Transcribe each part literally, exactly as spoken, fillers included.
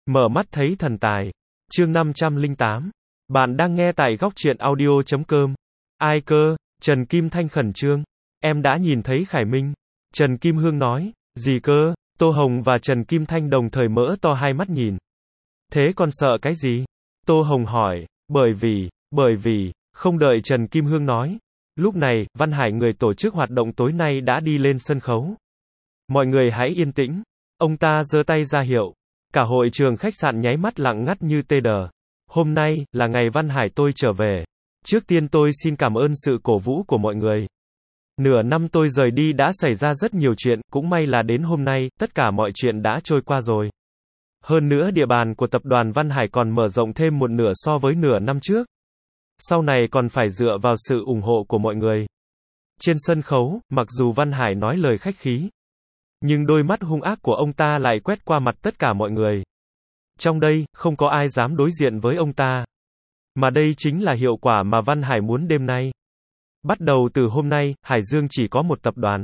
Mở mắt thấy thần tài. Chương năm trăm lẻ tám. Bạn đang nghe tại góc truyện audio chấm com. Ai cơ? Trần Kim Thanh khẩn trương. Em đã nhìn thấy Khải Minh. Trần Kim Hương nói. Gì cơ? Tô Hồng và Trần Kim Thanh đồng thời mở to hai mắt nhìn. Thế con sợ cái gì? Tô Hồng hỏi. Bởi vì, bởi vì, không đợi Trần Kim Hương nói. Lúc này, Văn Hải người tổ chức hoạt động tối nay đã đi lên sân khấu. Mọi người hãy yên tĩnh. Ông ta giơ tay ra hiệu. Cả hội trường khách sạn nháy mắt lặng ngắt như tê đờ. Hôm nay, là ngày Văn Hải tôi trở về. Trước tiên tôi xin cảm ơn sự cổ vũ của mọi người. Nửa năm tôi rời đi đã xảy ra rất nhiều chuyện, cũng may là đến hôm nay, tất cả mọi chuyện đã trôi qua rồi. Hơn nữa địa bàn của tập đoàn Văn Hải còn mở rộng thêm một nửa so với nửa năm trước. Sau này còn phải dựa vào sự ủng hộ của mọi người. Trên sân khấu, mặc dù Văn Hải nói lời khách khí, nhưng đôi mắt hung ác của ông ta lại quét qua mặt tất cả mọi người. Trong đây, không có ai dám đối diện với ông ta. Mà đây chính là hiệu quả mà Văn Hải muốn đêm nay. Bắt đầu từ hôm nay, Hải Dương chỉ có một tập đoàn.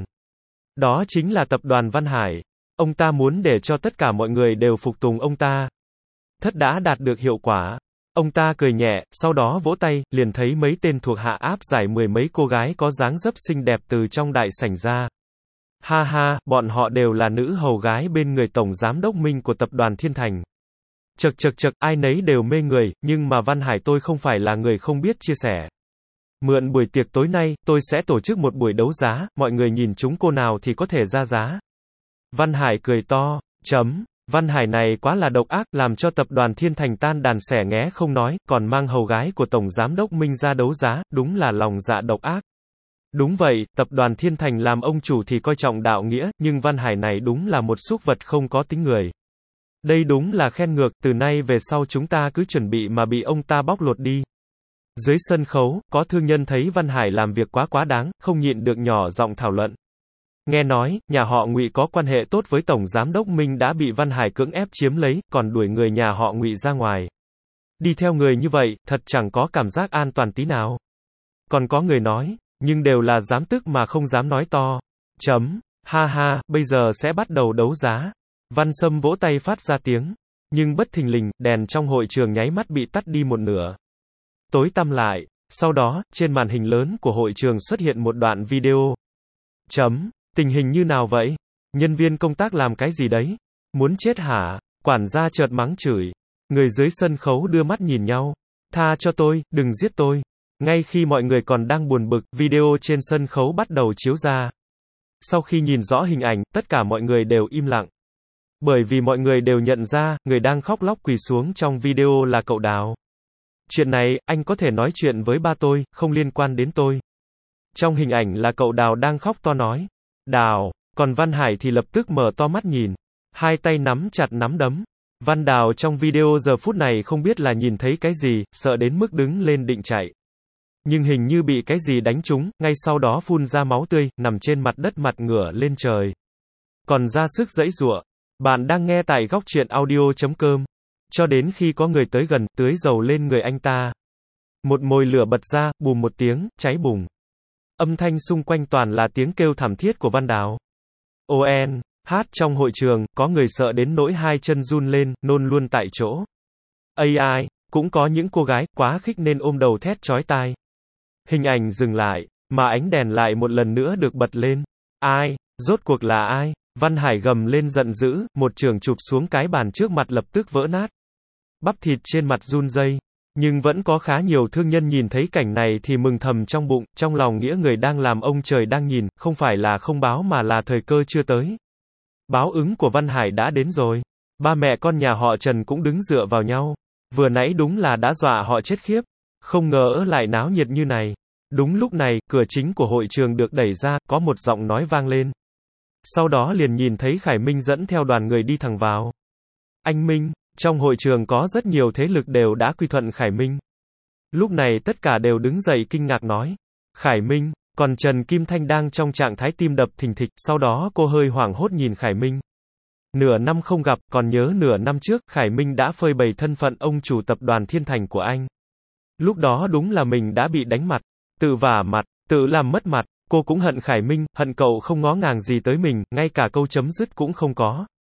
Đó chính là tập đoàn Văn Hải. Ông ta muốn để cho tất cả mọi người đều phục tùng ông ta. Thất đã đạt được hiệu quả. Ông ta cười nhẹ, sau đó vỗ tay, liền thấy mấy tên thuộc hạ áp giải mười mấy cô gái có dáng dấp xinh đẹp từ trong đại sảnh ra. Ha ha, bọn họ đều là nữ hầu gái bên người Tổng Giám đốc Minh của tập đoàn Thiên Thành. Chật chật chật, ai nấy đều mê người, nhưng mà Văn Hải tôi không phải là người không biết chia sẻ. Mượn buổi tiệc tối nay, tôi sẽ tổ chức một buổi đấu giá, mọi người nhìn chúng cô nào thì có thể ra giá. Văn Hải cười to, chấm. Văn Hải này quá là độc ác, làm cho tập đoàn Thiên Thành tan đàn xẻ nghé không nói, còn mang hầu gái của Tổng Giám đốc Minh ra đấu giá, đúng là lòng dạ độc ác. Đúng vậy, tập đoàn Thiên Thành làm ông chủ thì coi trọng đạo nghĩa, nhưng Văn Hải này đúng là một súc vật không có tính người. Đây đúng là khen ngược, từ nay về sau chúng ta cứ chuẩn bị mà bị ông ta bóc lột đi. Dưới sân khấu, có thương nhân thấy Văn Hải làm việc quá quá đáng, không nhịn được nhỏ giọng thảo luận. Nghe nói, nhà họ Ngụy có quan hệ tốt với Tổng Giám đốc Minh đã bị Văn Hải cưỡng ép chiếm lấy, còn đuổi người nhà họ Ngụy ra ngoài. Đi theo người như vậy, thật chẳng có cảm giác an toàn tí nào. Còn có người nói, nhưng đều là dám tức mà không dám nói to. Chấm. Ha ha, bây giờ sẽ bắt đầu đấu giá. Văn Sâm vỗ tay phát ra tiếng. Nhưng bất thình lình, đèn trong hội trường nháy mắt bị tắt đi một nửa. Tối tăm lại. Sau đó, trên màn hình lớn của hội trường xuất hiện một đoạn video. Chấm. Tình hình như nào vậy? Nhân viên công tác làm cái gì đấy? Muốn chết hả? Quản gia chợt mắng chửi. Người dưới sân khấu đưa mắt nhìn nhau. Tha cho tôi, đừng giết tôi. Ngay khi mọi người còn đang buồn bực, video trên sân khấu bắt đầu chiếu ra. Sau khi nhìn rõ hình ảnh, tất cả mọi người đều im lặng. Bởi vì mọi người đều nhận ra, người đang khóc lóc quỳ xuống trong video là cậu Đào. Chuyện này, anh có thể nói chuyện với ba tôi, không liên quan đến tôi. Trong hình ảnh là cậu Đào đang khóc to nói. Đào, còn Văn Hải thì lập tức mở to mắt nhìn. Hai tay nắm chặt nắm đấm. Văn Đào trong video giờ phút này không biết là nhìn thấy cái gì, sợ đến mức đứng lên định chạy. Nhưng hình như bị cái gì đánh trúng, ngay sau đó phun ra máu tươi, nằm trên mặt đất mặt ngửa lên trời. Còn ra sức giãy giụa. Bạn đang nghe tại góc truyện audio chấm com. Cho đến khi có người tới gần, tưới dầu lên người anh ta. Một mồi lửa bật ra, bùm một tiếng, cháy bùng. Âm thanh xung quanh toàn là tiếng kêu thảm thiết của Văn Đào. O N, hát trong hội trường, có người sợ đến nỗi hai chân run lên, nôn luôn tại chỗ. A I, cũng có những cô gái, quá khích nên ôm đầu thét chói tai. Hình ảnh dừng lại, mà ánh đèn lại một lần nữa được bật lên. Ai? Rốt cuộc là ai? Văn Hải gầm lên giận dữ, một chưởng chụp xuống cái bàn trước mặt lập tức vỡ nát. Bắp thịt trên mặt run rẩy. Nhưng vẫn có khá nhiều thương nhân nhìn thấy cảnh này thì mừng thầm trong bụng, trong lòng nghĩa người đang làm ông trời đang nhìn, không phải là không báo mà là thời cơ chưa tới. Báo ứng của Văn Hải đã đến rồi. Ba mẹ con nhà họ Trần cũng đứng dựa vào nhau. Vừa nãy đúng là đã dọa họ chết khiếp. Không ngờ lại náo nhiệt như này. Đúng lúc này, cửa chính của hội trường được đẩy ra, có một giọng nói vang lên. Sau đó liền nhìn thấy Khải Minh dẫn theo đoàn người đi thẳng vào. Anh Minh, trong hội trường có rất nhiều thế lực đều đã quy thuận Khải Minh. Lúc này tất cả đều đứng dậy kinh ngạc nói. Khải Minh, còn Trần Kim Thanh đang trong trạng thái tim đập thình thịch, sau đó cô hơi hoảng hốt nhìn Khải Minh. Nửa năm không gặp, còn nhớ nửa năm trước, Khải Minh đã phơi bày thân phận ông chủ tập đoàn Thiên Thành của anh. Lúc đó đúng là mình đã bị đánh mặt, tự vả mặt, tự làm mất mặt. Cô cũng hận Khải Minh, hận cậu không ngó ngàng gì tới mình, ngay cả câu chấm dứt cũng không có.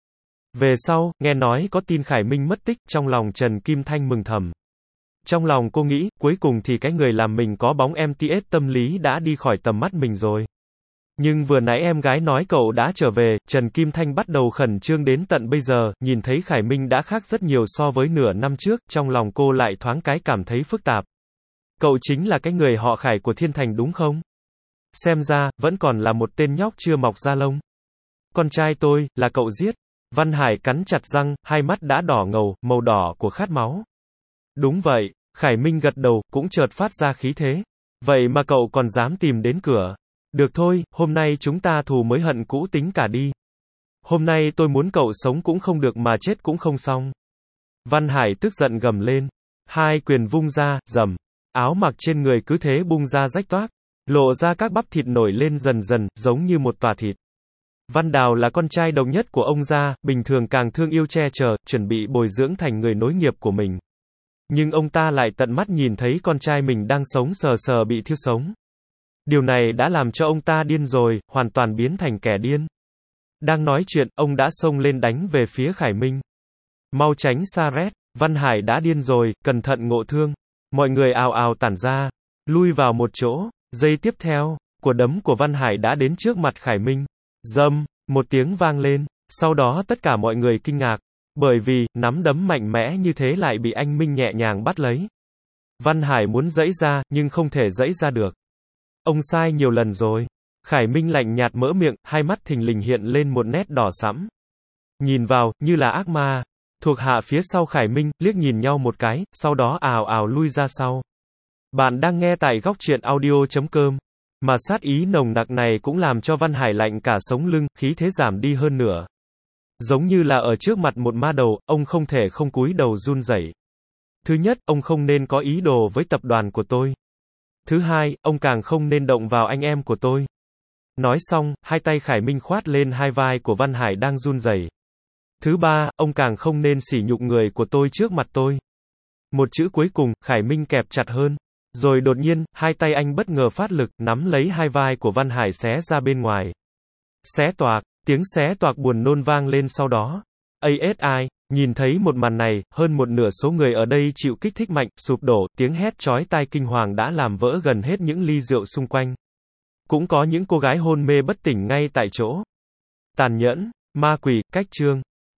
Về sau, nghe nói có tin Khải Minh mất tích, trong lòng Trần Kim Thanh mừng thầm. Trong lòng cô nghĩ, cuối cùng thì cái người làm mình có bóng em tê ét tâm lý đã đi khỏi tầm mắt mình rồi. Nhưng vừa nãy em gái nói cậu đã trở về, Trần Kim Thanh bắt đầu khẩn trương đến tận bây giờ, nhìn thấy Khải Minh đã khác rất nhiều so với nửa năm trước, trong lòng cô lại thoáng cái cảm thấy phức tạp. Cậu chính là cái người họ Khải của Thiên Thành đúng không? Xem ra, vẫn còn là một tên nhóc chưa mọc da lông. Con trai tôi, là cậu giết. Văn Hải cắn chặt răng, hai mắt đã đỏ ngầu, màu đỏ của khát máu. Đúng vậy, Khải Minh gật đầu, cũng chợt phát ra khí thế. Vậy mà cậu còn dám tìm đến cửa. Được thôi, hôm nay chúng ta thù mới hận cũ tính cả đi. Hôm nay tôi muốn cậu sống cũng không được mà chết cũng không xong. Văn Hải tức giận gầm lên. Hai quyền vung ra, rầm. Áo mặc trên người cứ thế bung ra rách toác. Lộ ra các bắp thịt nổi lên dần dần, giống như một tòa thịt. Văn Đào là con trai độc nhất của ông gia, bình thường càng thương yêu che chở, chuẩn bị bồi dưỡng thành người nối nghiệp của mình. Nhưng ông ta lại tận mắt nhìn thấy con trai mình đang sống sờ sờ bị thiêu sống. Điều này đã làm cho ông ta điên rồi, hoàn toàn biến thành kẻ điên. Đang nói chuyện, ông đã xông lên đánh về phía Khải Minh. Mau tránh xa rét, Văn Hải đã điên rồi, cẩn thận ngộ thương. Mọi người ào ào tản ra, lui vào một chỗ. Giây tiếp theo, quả đấm của Văn Hải đã đến trước mặt Khải Minh. Dầm, một tiếng vang lên, sau đó tất cả mọi người kinh ngạc, bởi vì, nắm đấm mạnh mẽ như thế lại bị anh Minh nhẹ nhàng bắt lấy. Văn Hải muốn giãy ra, nhưng không thể giãy ra được. Ông sai nhiều lần rồi. Khải Minh lạnh nhạt mở miệng, hai mắt thình lình hiện lên một nét đỏ sẫm. Nhìn vào, như là ác ma. Thuộc hạ phía sau Khải Minh, liếc nhìn nhau một cái, sau đó ào ào lui ra sau. Bạn đang nghe tại góc truyện audio chấm com. Mà sát ý nồng nặc này cũng làm cho Văn Hải lạnh cả sống lưng, khí thế giảm đi hơn nữa. Giống như là ở trước mặt một ma đầu, ông không thể không cúi đầu run rẩy. Thứ nhất, ông không nên có ý đồ với tập đoàn của tôi. Thứ hai, ông càng không nên động vào anh em của tôi. Nói xong, hai tay Khải Minh khoát lên hai vai của Văn Hải đang run rẩy. Thứ ba, ông càng không nên sỉ nhục người của tôi trước mặt tôi. Một chữ cuối cùng, Khải Minh kẹp chặt hơn. Rồi đột nhiên, hai tay anh bất ngờ phát lực, nắm lấy hai vai của Văn Hải xé ra bên ngoài. Xé toạc, tiếng xé toạc buồn nôn vang lên sau đó. a ét i, nhìn thấy một màn này, hơn một nửa số người ở đây chịu kích thích mạnh, sụp đổ, tiếng hét chói tai kinh hoàng đã làm vỡ gần hết những ly rượu xung quanh. Cũng có những cô gái hôn mê bất tỉnh ngay tại chỗ. Tàn nhẫn, ma quỷ, cách chương.